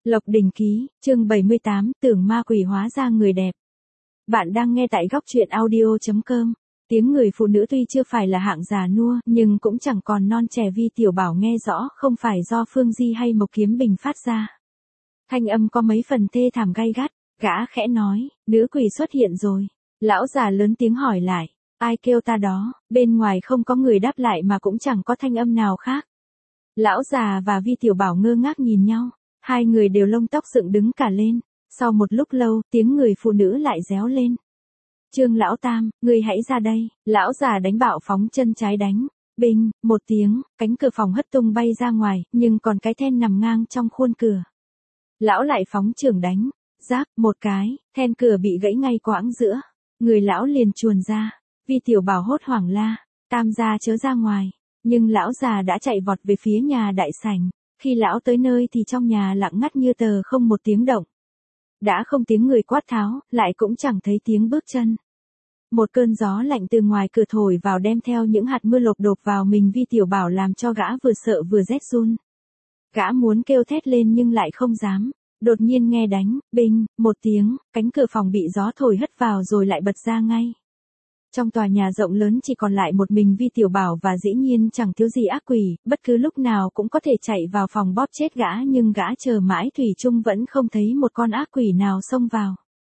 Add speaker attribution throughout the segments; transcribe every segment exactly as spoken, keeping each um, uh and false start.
Speaker 1: Lộc Đình Ký, chương bảy mươi tám, tưởng ma quỷ hóa ra người đẹp. Bạn đang nghe tại góc truyện audio chấm com. Tiếng người phụ nữ tuy chưa phải là hạng già nua, nhưng cũng chẳng còn non trẻ. Vi Tiểu Bảo nghe rõ không phải do Phương Di hay Mộc Kiếm Bình phát ra. Thanh âm có mấy phần thê thảm gay gắt, gã khẽ nói, nữ quỷ xuất hiện rồi. Lão già lớn tiếng hỏi lại, ai kêu ta đó? Bên ngoài không có người đáp lại mà cũng chẳng có thanh âm nào khác. Lão già và Vi Tiểu Bảo ngơ ngác nhìn nhau. Hai người đều lông tóc dựng đứng cả lên. Sau một lúc lâu, tiếng người phụ nữ lại réo lên. Trương Lão Tam, ngươi hãy ra đây. Lão già đánh bạo phóng chân trái đánh. Binh, một tiếng, cánh cửa phòng hất tung bay ra ngoài, nhưng còn cái then nằm ngang trong khuôn cửa. Lão lại phóng chưởng đánh. Rác, một cái, then cửa bị gãy ngay quãng giữa. Người lão liền chuồn ra. Vi Tiểu Bảo hốt hoảng la. Tam gia chớ ra ngoài. Nhưng lão già đã chạy vọt về phía nhà đại sảnh. Khi lão tới nơi thì trong nhà lặng ngắt như tờ, không một tiếng động. Đã không tiếng người quát tháo, lại cũng chẳng thấy tiếng bước chân. Một cơn gió lạnh từ ngoài cửa thổi vào đem theo những hạt mưa lộp đột vào mình Vi Tiểu Bảo, làm cho gã vừa sợ vừa rét run. Gã muốn kêu thét lên nhưng lại không dám. Đột nhiên nghe đánh, binh, một tiếng, cánh cửa phòng bị gió thổi hất vào rồi lại bật ra ngay. Trong tòa nhà rộng lớn chỉ còn lại một mình Vi Tiểu Bảo, và dĩ nhiên chẳng thiếu gì ác quỷ, bất cứ lúc nào cũng có thể chạy vào phòng bóp chết gã, nhưng gã chờ mãi thủy chung vẫn không thấy một con ác quỷ nào xông vào.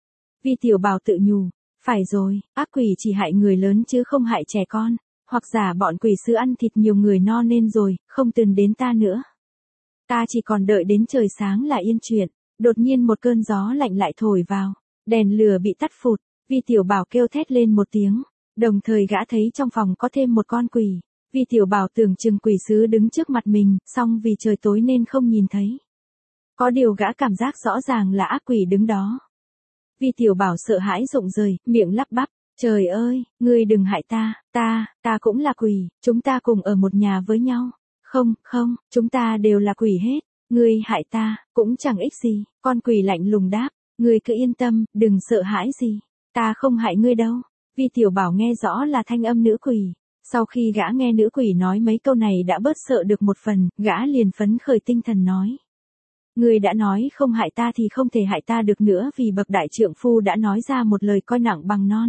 Speaker 1: Vi Tiểu Bảo tự nhủ, phải rồi, ác quỷ chỉ hại người lớn chứ không hại trẻ con, hoặc giả bọn quỷ sứ ăn thịt nhiều người no nên rồi, không từng đến ta nữa. Ta chỉ còn đợi đến trời sáng là yên chuyện. Đột nhiên một cơn gió lạnh lại thổi vào, đèn lửa bị tắt phụt. Vi Tiểu Bảo kêu thét lên một tiếng, đồng thời gã thấy trong phòng có thêm một con quỷ. Vi Tiểu Bảo tưởng chừng quỷ sứ đứng trước mặt mình, song vì trời tối nên không nhìn thấy. Có điều gã cảm giác rõ ràng là ác quỷ đứng đó. Vi Tiểu Bảo sợ hãi rụng rời, miệng lắp bắp, trời ơi, ngươi đừng hại ta, ta, ta cũng là quỷ, chúng ta cùng ở một nhà với nhau. Không, không, chúng ta đều là quỷ hết, ngươi hại ta, cũng chẳng ích gì. Con quỷ lạnh lùng đáp, ngươi cứ yên tâm, đừng sợ hãi gì. Ta không hại ngươi đâu. Vi Tiểu Bảo nghe rõ là thanh âm nữ quỷ. Sau khi gã nghe nữ quỷ nói mấy câu này đã bớt sợ được một phần, gã liền phấn khởi tinh thần nói. Ngươi đã nói không hại ta thì không thể hại ta được nữa, vì bậc đại trượng phu đã nói ra một lời coi nặng bằng non.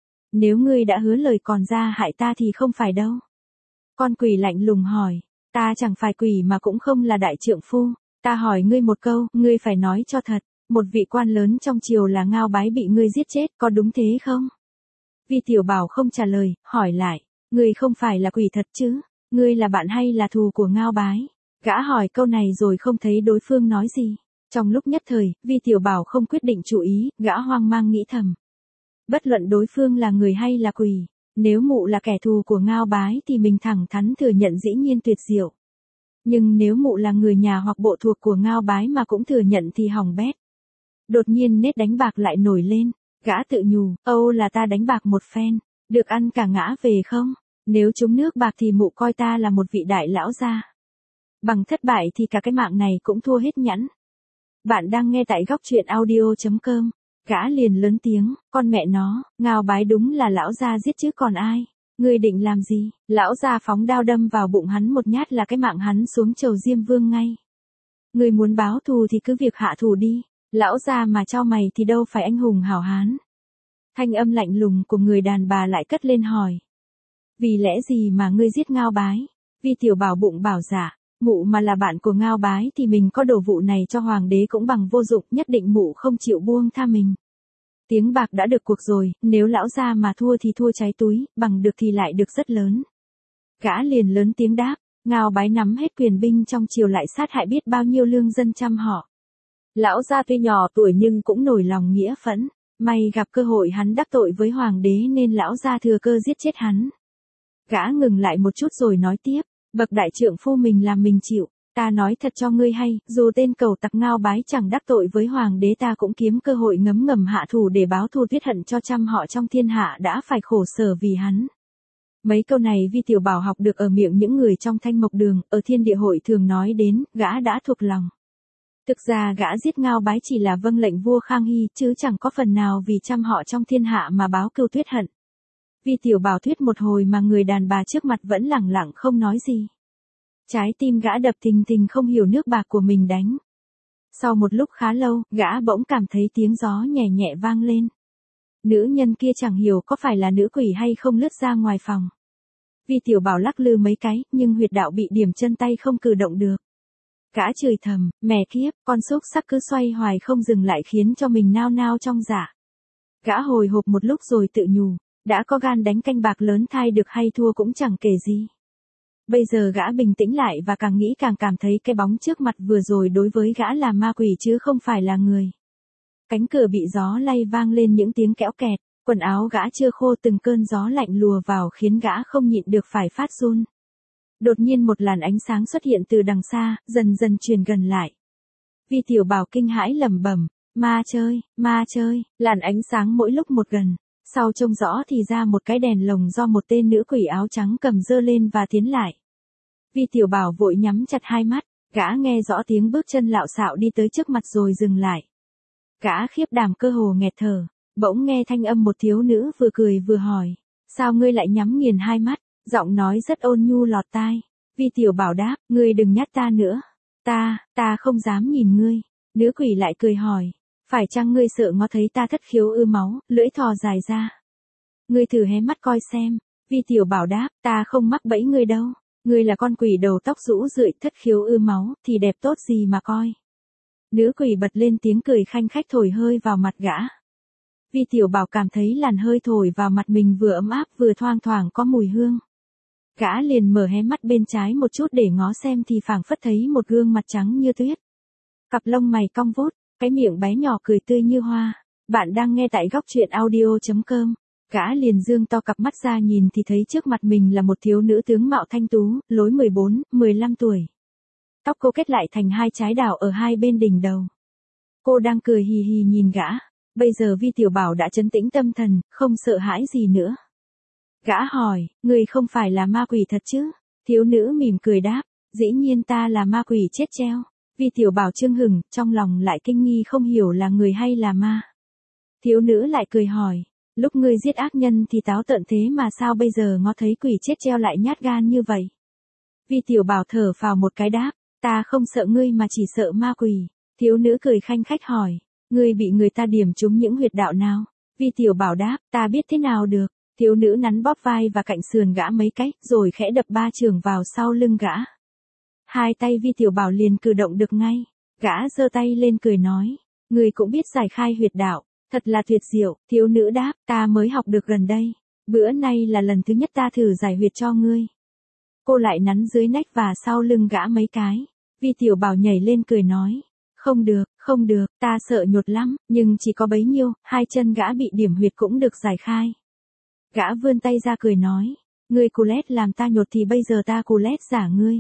Speaker 1: Nếu ngươi đã hứa lời còn ra hại ta thì không phải đâu. Con quỷ lạnh lùng hỏi, ta chẳng phải quỷ mà cũng không là đại trượng phu. Ta hỏi ngươi một câu, ngươi phải nói cho thật. Một vị quan lớn trong triều là Ngao Bái bị ngươi giết chết, có đúng thế không? Vi Tiểu Bảo không trả lời, hỏi lại, ngươi không phải là quỷ thật chứ? Ngươi là bạn hay là thù của Ngao Bái? Gã hỏi câu này rồi không thấy đối phương nói gì. Trong lúc nhất thời, Vi Tiểu Bảo không quyết định chủ ý, gã hoang mang nghĩ thầm. Bất luận đối phương là người hay là quỷ, nếu mụ là kẻ thù của Ngao Bái thì mình thẳng thắn thừa nhận dĩ nhiên tuyệt diệu. Nhưng nếu mụ là người nhà hoặc bộ thuộc của Ngao Bái mà cũng thừa nhận thì hỏng bét. Đột nhiên nết đánh bạc lại nổi lên, gã tự nhủ, âu là ta đánh bạc một phen, được ăn cả ngã về không? Nếu trúng nước bạc thì mụ coi ta là một vị đại lão gia. Bằng thất bại thì cả cái mạng này cũng thua hết nhẵn. Bạn đang nghe tại góc truyện audio chấm com. Gã liền lớn tiếng, con mẹ nó, Ngao Bái đúng là lão gia giết chứ còn ai? Ngươi định làm gì? Lão gia phóng đao đâm vào bụng hắn một nhát là cái mạng hắn xuống chầu Diêm Vương ngay. Ngươi muốn báo thù thì cứ việc hạ thù đi. Lão già mà cho mày thì đâu phải anh hùng hảo hán. Thanh âm lạnh lùng của người đàn bà lại cất lên hỏi. Vì lẽ gì mà ngươi giết Ngao Bái? Vi Tiểu Bảo bụng bảo dạ, mụ mà là bạn của Ngao Bái thì mình có đổ vụ này cho hoàng đế cũng bằng vô dụng, nhất định mụ không chịu buông tha mình. Tiếng bạc đã được cuộc rồi, nếu lão già mà thua thì thua cháy túi, bằng được thì lại được rất lớn. Gã liền lớn tiếng đáp, Ngao Bái nắm hết quyền binh trong triều lại sát hại biết bao nhiêu lương dân trăm họ. Lão gia tuy nhỏ tuổi nhưng cũng nổi lòng nghĩa phẫn, may gặp cơ hội hắn đắc tội với hoàng đế nên lão gia thừa cơ giết chết hắn. Gã ngừng lại một chút rồi nói tiếp, bậc đại trượng phu mình làm mình chịu, ta nói thật cho ngươi hay, dù tên cẩu tặc Ngao Bái chẳng đắc tội với hoàng đế ta cũng kiếm cơ hội ngấm ngầm hạ thủ để báo thù tuyết hận cho trăm họ trong thiên hạ đã phải khổ sở vì hắn. Mấy câu này Vi Tiểu Bảo học được ở miệng những người trong Thanh Mộc Đường, ở Thiên Địa Hội thường nói đến, gã đã thuộc lòng. Thực ra gã giết Ngao Bái chỉ là vâng lệnh vua Khang Hy chứ chẳng có phần nào vì trăm họ trong thiên hạ mà báo cừu tuyết hận. Vi Tiểu Bảo thuyết một hồi mà người đàn bà trước mặt vẫn lẳng lặng không nói gì. Trái tim gã đập thình thình không hiểu nước bạc của mình đánh. Sau một lúc khá lâu, gã bỗng cảm thấy tiếng gió nhẹ nhẹ vang lên. Nữ nhân kia chẳng hiểu có phải là nữ quỷ hay không lướt ra ngoài phòng. Vi Tiểu Bảo lắc lư mấy cái, nhưng huyệt đạo bị điểm chân tay không cử động được. Gã chửi thầm, mẹ kiếp, con xúc sắc cứ xoay hoài không dừng lại khiến cho mình nao nao trong dạ. Gã hồi hộp một lúc rồi tự nhủ, đã có gan đánh canh bạc lớn thai được hay thua cũng chẳng kể gì. Bây giờ gã bình tĩnh lại và càng nghĩ càng cảm thấy cái bóng trước mặt vừa rồi đối với gã là ma quỷ chứ không phải là người. Cánh cửa bị gió lay vang lên những tiếng kéo kẹt, quần áo gã chưa khô từng cơn gió lạnh lùa vào khiến gã không nhịn được phải phát run. Đột nhiên một làn ánh sáng xuất hiện từ đằng xa, dần dần truyền gần lại. Vi Tiểu Bảo kinh hãi lẩm bẩm, ma chơi, ma chơi, làn ánh sáng mỗi lúc một gần. Sau trông rõ thì ra một cái đèn lồng do một tên nữ quỷ áo trắng cầm dơ lên và tiến lại. Vi Tiểu Bảo vội nhắm chặt hai mắt, gã nghe rõ tiếng bước chân lạo xạo đi tới trước mặt rồi dừng lại. Gã khiếp đảm cơ hồ nghẹt thở, bỗng nghe thanh âm một thiếu nữ vừa cười vừa hỏi, sao ngươi lại nhắm nghiền hai mắt, giọng nói rất ôn nhu lọt tai. Vi Tiểu Bảo đáp, ngươi đừng nhát ta nữa, ta, ta không dám nhìn ngươi. Nữ quỷ lại cười hỏi, phải chăng ngươi sợ ngó thấy ta thất khiếu ư máu, lưỡi thò dài ra. Ngươi thử hé mắt coi xem. Vi Tiểu Bảo đáp, ta không mắc bẫy ngươi đâu, ngươi là con quỷ đầu tóc rũ rượi thất khiếu ư máu, thì đẹp tốt gì mà coi. Nữ quỷ bật lên tiếng cười khanh khách thổi hơi vào mặt gã. Vi Tiểu Bảo cảm thấy làn hơi thổi vào mặt mình vừa ấm áp vừa thoang thoảng có mùi hương. Gã liền mở hé mắt bên trái một chút để ngó xem thì phảng phất thấy một gương mặt trắng như tuyết. Cặp lông mày cong vút, cái miệng bé nhỏ cười tươi như hoa. Bạn đang nghe tại góc truyện audio chấm com. Gã liền dương to cặp mắt ra nhìn thì thấy trước mặt mình là một thiếu nữ tướng mạo thanh tú, lối mười bốn, mười lăm tuổi. Tóc cô kết lại thành hai trái đào ở hai bên đỉnh đầu. Cô đang cười hì hì nhìn gã. Bây giờ Vi Tiểu Bảo đã trấn tĩnh tâm thần, không sợ hãi gì nữa. Gã hỏi, người không phải là ma quỷ thật chứ? Thiếu nữ mỉm cười đáp, dĩ nhiên ta là ma quỷ chết treo. Vi Tiểu Bảo chưng hừng, trong lòng lại kinh nghi không hiểu là người hay là ma. Thiếu nữ lại cười hỏi, lúc ngươi giết ác nhân thì táo tợn thế mà sao bây giờ ngó thấy quỷ chết treo lại nhát gan như vậy? Vi Tiểu Bảo thở phào một cái đáp, ta không sợ ngươi mà chỉ sợ ma quỷ. Thiếu nữ cười khanh khách hỏi, ngươi bị người ta điểm trúng những huyệt đạo nào? Vi Tiểu Bảo đáp, ta biết thế nào được. Thiếu nữ nắn bóp vai và cạnh sườn gã mấy cái, rồi khẽ đập ba chưởng vào sau lưng gã. Hai tay Vi Tiểu Bảo liền cử động được ngay. Gã giơ tay lên cười nói, ngươi cũng biết giải khai huyệt đạo, thật là tuyệt diệu. Thiếu nữ đáp, ta mới học được gần đây, bữa nay là lần thứ nhất ta thử giải huyệt cho ngươi. Cô lại nắn dưới nách và sau lưng gã mấy cái. Vi Tiểu Bảo nhảy lên cười nói, không được, không được, ta sợ nhột lắm, nhưng chỉ có bấy nhiêu, hai chân gã bị điểm huyệt cũng được giải khai. Gã vươn tay ra cười nói, ngươi cù lét làm ta nhột thì bây giờ ta cù lét giả ngươi.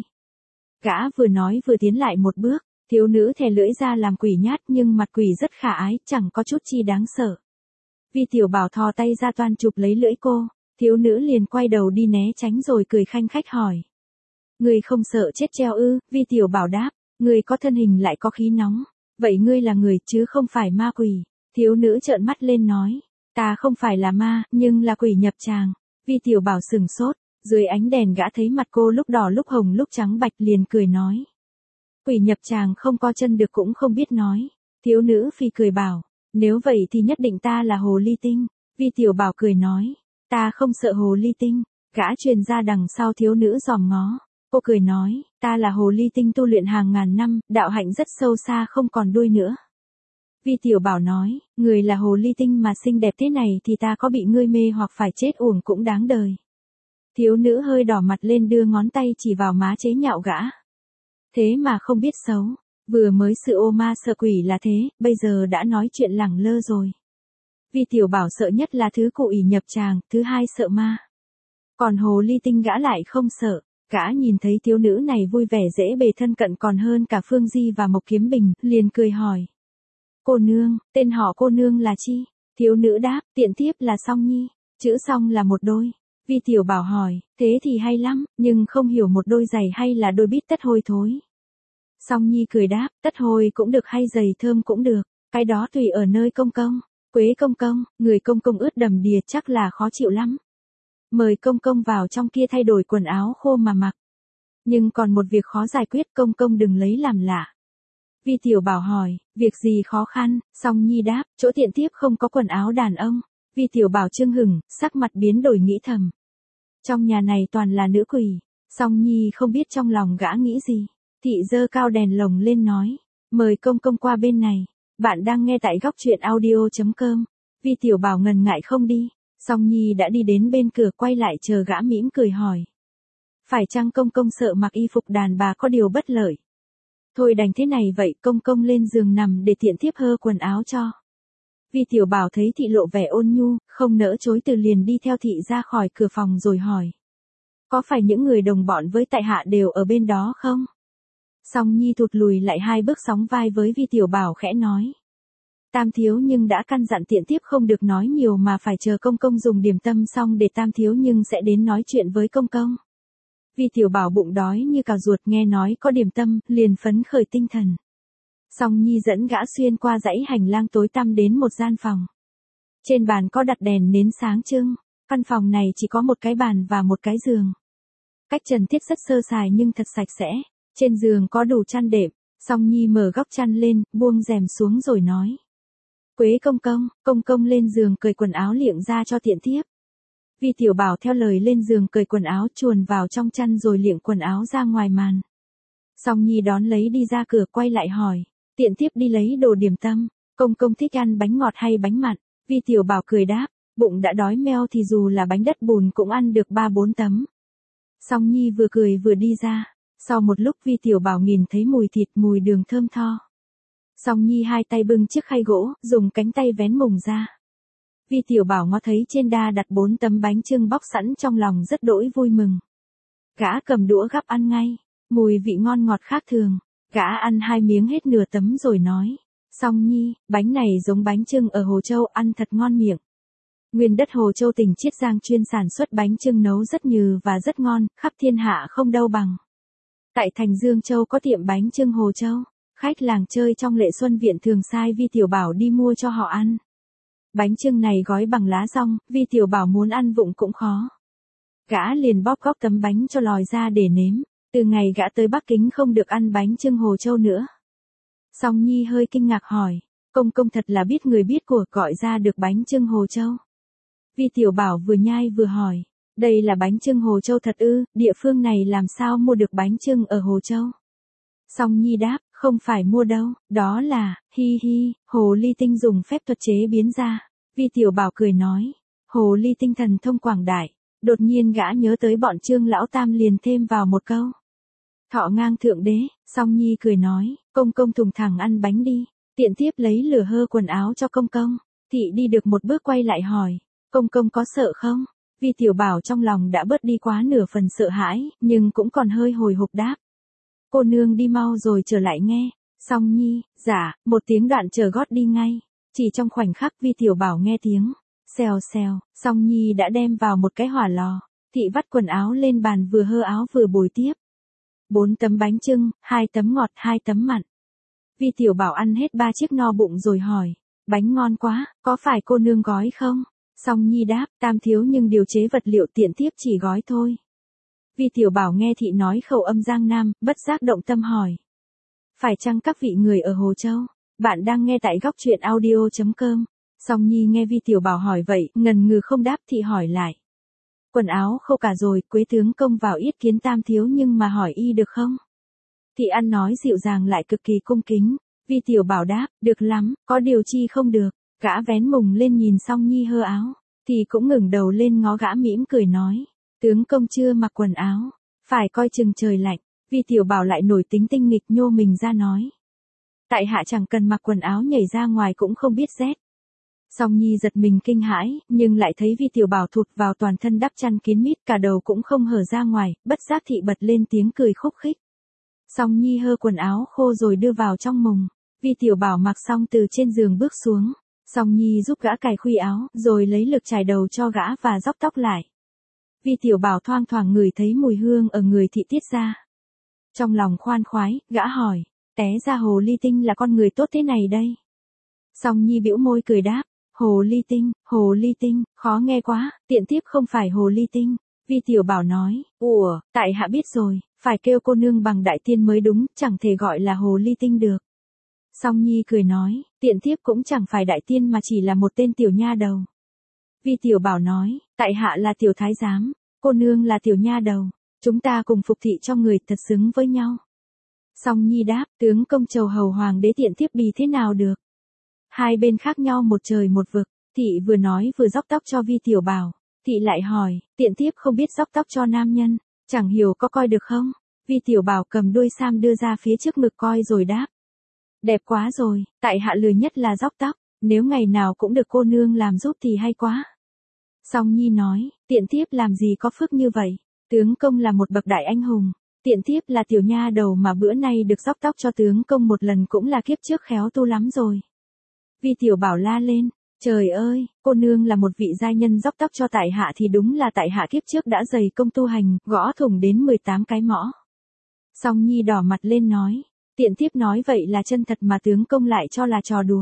Speaker 1: Gã vừa nói vừa tiến lại một bước, thiếu nữ thè lưỡi ra làm quỷ nhát nhưng mặt quỷ rất khả ái, chẳng có chút chi đáng sợ. Vi Tiểu Bảo thò tay ra toan chụp lấy lưỡi cô, thiếu nữ liền quay đầu đi né tránh rồi cười khanh khách hỏi. Ngươi không sợ chết treo ư? Vi Tiểu Bảo đáp, ngươi có thân hình lại có khí nóng, vậy ngươi là người chứ không phải ma quỷ. Thiếu nữ trợn mắt lên nói, ta không phải là ma, nhưng là quỷ nhập tràng. Vi Tiểu Bảo sừng sốt, dưới ánh đèn gã thấy mặt cô lúc đỏ lúc hồng lúc trắng bạch liền cười nói. Quỷ nhập tràng không co chân được cũng không biết nói. Thiếu nữ phi cười bảo, nếu vậy thì nhất định ta là hồ ly tinh. Vi Tiểu Bảo cười nói, ta không sợ hồ ly tinh. Gã truyền ra đằng sau thiếu nữ dòm ngó. Cô cười nói, ta là hồ ly tinh tu luyện hàng ngàn năm, đạo hạnh rất sâu xa không còn đuôi nữa. Vi Tiểu Bảo nói, người là hồ ly tinh mà xinh đẹp thế này thì ta có bị ngươi mê hoặc phải chết uổng cũng đáng đời. Thiếu nữ hơi đỏ mặt lên đưa ngón tay chỉ vào má chế nhạo gã. Thế mà không biết xấu, vừa mới sự ô ma sợ quỷ là thế, bây giờ đã nói chuyện lẳng lơ rồi. Vi Tiểu Bảo sợ nhất là thứ cụ ỷ nhập tràng, thứ hai sợ ma. Còn hồ ly tinh gã lại không sợ. Gã nhìn thấy thiếu nữ này vui vẻ dễ bề thân cận còn hơn cả Phương Di và Mộc Kiếm Bình, liền cười hỏi. Cô nương, tên họ cô nương là chi? Thiếu nữ đáp, tiện thiếp là Song Nhi, chữ Song là một đôi. Vi Tiểu Bảo hỏi, thế thì hay lắm, nhưng không hiểu một đôi giày hay là đôi bít tất hôi thối. Song Nhi cười đáp, tất hôi cũng được hay giày thơm cũng được, cái đó tùy ở nơi công công. Quế công công, người công công ướt đầm đìa chắc là khó chịu lắm. Mời công công vào trong kia thay đổi quần áo khô mà mặc. Nhưng còn một việc khó giải quyết, công công đừng lấy làm lạ. Vi Tiểu Bảo hỏi, việc gì khó khăn, Song Nhi đáp, chỗ tiện thiếp không có quần áo đàn ông. Vi Tiểu Bảo chưng hửng, sắc mặt biến đổi nghĩ thầm. Trong nhà này toàn là nữ quỷ, Song Nhi không biết trong lòng gã nghĩ gì. Thị giơ cao đèn lồng lên nói, mời công công qua bên này, bạn đang nghe tại góc truyện audio.com. Vi Tiểu Bảo ngần ngại không đi, Song Nhi đã đi đến bên cửa quay lại chờ gã mỉm cười hỏi. Phải chăng công công sợ mặc y phục đàn bà có điều bất lợi? Thôi đành thế này vậy, công công lên giường nằm để tiện thiếp hơ quần áo cho. Vi Tiểu Bảo thấy thị lộ vẻ ôn nhu, không nỡ chối từ liền đi theo thị ra khỏi cửa phòng rồi hỏi. Có phải những người đồng bọn với tại hạ đều ở bên đó không? Song Nhi thụt lùi lại hai bước sóng vai với Vi Tiểu Bảo khẽ nói. Tam thiếu nhưng đã căn dặn tiện thiếp không được nói nhiều mà phải chờ công công dùng điểm tâm xong để tam thiếu nhưng sẽ đến nói chuyện với công công. Vi Tiểu Bảo bụng đói như cào ruột nghe nói có điểm tâm, liền phấn khởi tinh thần. Song Nhi dẫn gã xuyên qua dãy hành lang tối tăm đến một gian phòng. Trên bàn có đặt đèn nến sáng trưng, căn phòng này chỉ có một cái bàn và một cái giường. Cách trần thiết rất sơ sài nhưng thật sạch sẽ, trên giường có đủ chăn đệm. Song Nhi mở góc chăn lên, buông rèm xuống rồi nói. Quế công công, công công lên giường cởi quần áo liệng ra cho tiện thiếp. Vi Tiểu Bảo theo lời lên giường cởi quần áo chuồn vào trong chăn rồi liệng quần áo ra ngoài màn. Song Nhi đón lấy đi ra cửa quay lại hỏi, tiện thiếp đi lấy đồ điểm tâm, công công thích ăn bánh ngọt hay bánh mặn? Vi Tiểu Bảo cười đáp, bụng đã đói meo thì dù là bánh đất bùn cũng ăn được ba bốn tấm. Song Nhi vừa cười vừa đi ra, sau một lúc Vi Tiểu Bảo nhìn thấy mùi thịt mùi đường thơm tho. Song Nhi hai tay bưng chiếc khay gỗ, dùng cánh tay vén mùng ra. Vi Tiểu Bảo ngó thấy trên đa đặt bốn tấm bánh chưng bóc sẵn trong lòng rất đỗi vui mừng. Gã cầm đũa gắp ăn ngay, mùi vị ngon ngọt khác thường. Gã ăn hai miếng hết nửa tấm rồi nói. Song Nhi, bánh này giống bánh chưng ở Hồ Châu ăn thật ngon miệng. Nguyên đất Hồ Châu tỉnh Chiết Giang chuyên sản xuất bánh chưng nấu rất nhừ và rất ngon, khắp thiên hạ không đâu bằng. Tại thành Dương Châu có tiệm bánh chưng Hồ Châu, khách làng chơi trong Lệ Xuân Viện thường sai Vi Tiểu Bảo đi mua cho họ ăn. Bánh chưng này gói bằng lá dong, Vi Tiểu Bảo muốn ăn vụng cũng khó. Gã liền bóp góc tấm bánh cho lòi ra để nếm, từ ngày gã tới Bắc Kính không được ăn bánh chưng Hồ Châu nữa. Song Nhi hơi kinh ngạc hỏi, công công thật là biết người biết của gọi ra được bánh chưng Hồ Châu. Vi Tiểu Bảo vừa nhai vừa hỏi, đây là bánh chưng Hồ Châu thật ư, địa phương này làm sao mua được bánh chưng ở Hồ Châu? Song Nhi đáp, không phải mua đâu, đó là, hi hi, hồ ly tinh dùng phép thuật chế biến ra. Vi Tiểu Bảo cười nói, hồ ly tinh thần thông quảng đại, đột nhiên gã nhớ tới bọn Trương Lão Tam liền thêm vào một câu. Thọ ngang thượng đế, Song Nhi cười nói, công công thùng thẳng ăn bánh đi, tiện thiếp lấy lửa hơ quần áo cho công công. Thị đi được một bước quay lại hỏi, công công có sợ không? Vi Tiểu Bảo trong lòng đã bớt đi quá nửa phần sợ hãi, nhưng cũng còn hơi hồi hộp đáp. Cô nương đi mau rồi trở lại nghe. Song Nhi, dạ, một tiếng đoạn chờ gót đi ngay. Chỉ trong khoảnh khắc Vi Tiểu Bảo nghe tiếng, xèo xèo, Song Nhi đã đem vào một cái hỏa lò. Thị vắt quần áo lên bàn vừa hơ áo vừa bồi tiếp. Bốn tấm bánh chưng, hai tấm ngọt, hai tấm mặn. Vi Tiểu Bảo ăn hết ba chiếc no bụng rồi hỏi, bánh ngon quá, có phải cô nương gói không? Song Nhi đáp, tam thiếu nhưng điều chế vật liệu tiện thiếp chỉ gói thôi. Vi Tiểu Bảo nghe thị nói khẩu âm Giang Nam, bất giác động tâm hỏi. Phải chăng các vị người ở Hồ Châu? Bạn đang nghe tại góc truyện audio.com. Song Nhi nghe Vi Tiểu Bảo hỏi vậy, ngần ngừ không đáp thị hỏi lại. Quần áo khô cả rồi, Quế tướng công vào yết kiến tam thiếu nhưng mà hỏi y được không? Thị ăn nói dịu dàng lại cực kỳ cung kính. Vi Tiểu Bảo đáp, được lắm, có điều chi không được. Gã vén mùng lên nhìn Song Nhi hơ áo, thì cũng ngẩng đầu lên ngó gã mỉm cười nói. Tướng công chưa mặc quần áo, phải coi chừng trời lạnh. Vi Tiểu Bảo lại nổi tính tinh nghịch nhô mình ra nói. Tại hạ chẳng cần mặc quần áo nhảy ra ngoài cũng không biết rét. Song Nhi giật mình kinh hãi, nhưng lại thấy Vi Tiểu Bảo thụt vào toàn thân đắp chăn kín mít cả đầu cũng không hở ra ngoài, bất giác thị bật lên tiếng cười khúc khích. Song Nhi hơ quần áo khô rồi đưa vào trong mùng. Vi Tiểu Bảo mặc xong từ trên giường bước xuống. Song Nhi giúp gã cài khuy áo, rồi lấy lược chải đầu cho gã và róc tóc lại. Vi Tiểu Bảo thoang thoảng ngửi thấy mùi hương ở người thị tiết ra. Trong lòng khoan khoái, gã hỏi, té ra hồ ly tinh là con người tốt thế này đây. Song Nhi bĩu môi cười đáp, hồ ly tinh, hồ ly tinh, khó nghe quá, tiện tiếp không phải hồ ly tinh. Vi Tiểu Bảo nói, ủa, tại hạ biết rồi, phải kêu cô nương bằng đại tiên mới đúng, chẳng thể gọi là hồ ly tinh được. Song Nhi cười nói, tiện thiếp cũng chẳng phải đại tiên mà chỉ là một tên tiểu nha đầu. Vi Tiểu Bảo nói, tại hạ là tiểu thái giám, cô nương là tiểu nha đầu, chúng ta cùng phục thị cho người thật xứng với nhau. Song Nhi đáp, tướng công chầu hầu hoàng đế tiện thiếp bì thế nào được. Hai bên khác nhau một trời một vực, thị vừa nói vừa róc tóc cho Vi Tiểu Bảo, thị lại hỏi, tiện thiếp không biết róc tóc cho nam nhân, chẳng hiểu có coi được không. Vi Tiểu Bảo cầm đuôi sam đưa ra phía trước ngực coi rồi đáp. Đẹp quá rồi, tại hạ lười nhất là róc tóc, nếu ngày nào cũng được cô nương làm giúp thì hay quá. Song Nhi nói, tiện thiếp làm gì có phước như vậy, tướng công là một bậc đại anh hùng, tiện thiếp là tiểu nha đầu mà bữa nay được róc tóc cho tướng công một lần cũng là kiếp trước khéo tu lắm rồi. Vi Tiểu Bảo la lên, trời ơi, cô nương là một vị giai nhân róc tóc cho tại hạ thì đúng là tại hạ kiếp trước đã dày công tu hành, gõ thủng đến mười tám cái mõ. Song Nhi đỏ mặt lên nói, tiện thiếp nói vậy là chân thật mà tướng công lại cho là trò đùa.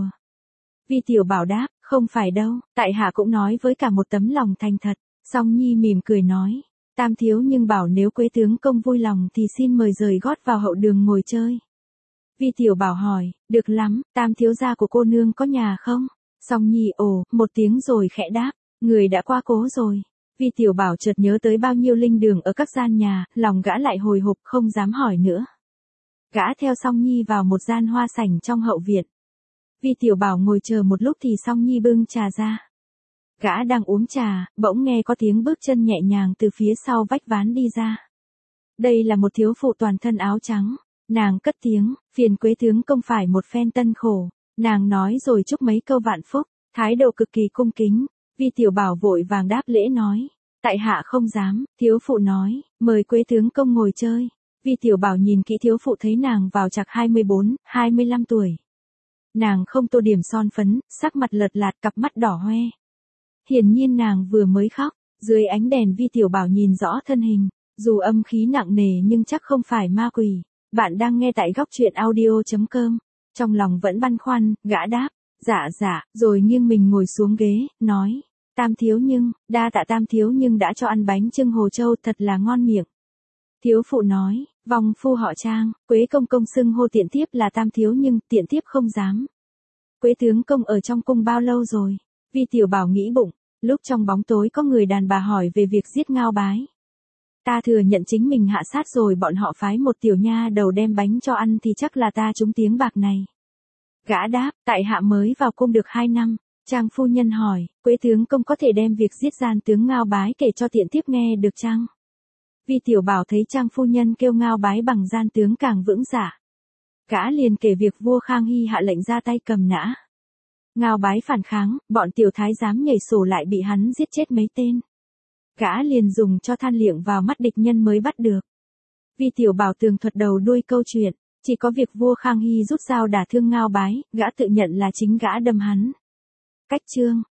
Speaker 1: Vi Tiểu Bảo đáp, không phải đâu, tại hạ cũng nói với cả một tấm lòng thành thật. Song Nhi mỉm cười nói, tam thiếu nhưng bảo nếu Quế tướng công vui lòng thì xin mời rời gót vào hậu đường ngồi chơi. Vi Tiểu Bảo hỏi, được lắm, tam thiếu gia của cô nương có nhà không? Song Nhi ồ, một tiếng rồi khẽ đáp, người đã qua cố rồi. Vi Tiểu Bảo chợt nhớ tới bao nhiêu linh đường ở các gian nhà, lòng gã lại hồi hộp không dám hỏi nữa. Gã theo Song Nhi vào một gian hoa sảnh trong hậu viện. Vi Tiểu Bảo ngồi chờ một lúc thì Song Nhi bưng trà ra. Gã đang uống trà, bỗng nghe có tiếng bước chân nhẹ nhàng từ phía sau vách ván đi ra. Đây là một thiếu phụ toàn thân áo trắng. Nàng cất tiếng, phiền Quế tướng công phải một phen tân khổ. Nàng nói rồi chúc mấy câu vạn phúc, thái độ cực kỳ cung kính. Vi Tiểu Bảo vội vàng đáp lễ nói, tại hạ không dám. Thiếu phụ nói, mời Quế tướng công ngồi chơi. Vi Tiểu Bảo nhìn kỹ thiếu phụ thấy nàng vào chạc hai mươi bốn, hai mươi lăm tuổi. Nàng không tô điểm son phấn, sắc mặt lợt lạt, cặp mắt đỏ hoe. Hiển nhiên nàng vừa mới khóc, dưới ánh đèn Vi Tiểu Bảo nhìn rõ thân hình, dù âm khí nặng nề nhưng chắc không phải ma quỷ. Bạn đang nghe tại góc truyện audio chấm com. Trong lòng vẫn băn khoăn, gã đáp, dạ dạ, rồi nghiêng mình ngồi xuống ghế, nói, tam thiếu nhưng, đa tạ tam thiếu nhưng đã cho ăn bánh chưng Hồ Châu thật là ngon miệng. Thiếu phụ nói, vòng phu họ Trang, Quế công công xưng hô tiện thiếp là tam thiếu nhưng tiện thiếp không dám. Quế tướng công ở trong cung bao lâu rồi? Vi Tiểu Bảo nghĩ bụng, lúc trong bóng tối có người đàn bà hỏi về việc giết Ngao Bái. Ta thừa nhận chính mình hạ sát rồi bọn họ phái một tiểu nha đầu đem bánh cho ăn thì chắc là ta trúng tiếng bạc này. Gã đáp, tại hạ mới vào cung được hai năm. Trang phu nhân hỏi, Quế tướng công có thể đem việc giết gian tướng Ngao Bái kể cho tiện thiếp nghe được chăng? Vi Tiểu Bảo thấy Trang phu nhân kêu Ngao Bái bằng gian tướng càng vững dạ. Gã liền kể việc vua Khang Hy hạ lệnh ra tay cầm nã. Ngao Bái phản kháng, bọn tiểu thái giám nhảy sổ lại bị hắn giết chết mấy tên. Gã liền dùng cho than liệng vào mắt địch nhân mới bắt được. Vi Tiểu Bảo tường thuật đầu đuôi câu chuyện, chỉ có việc vua Khang Hy rút dao đả thương Ngao Bái, gã tự nhận là chính gã đâm hắn. Cách chương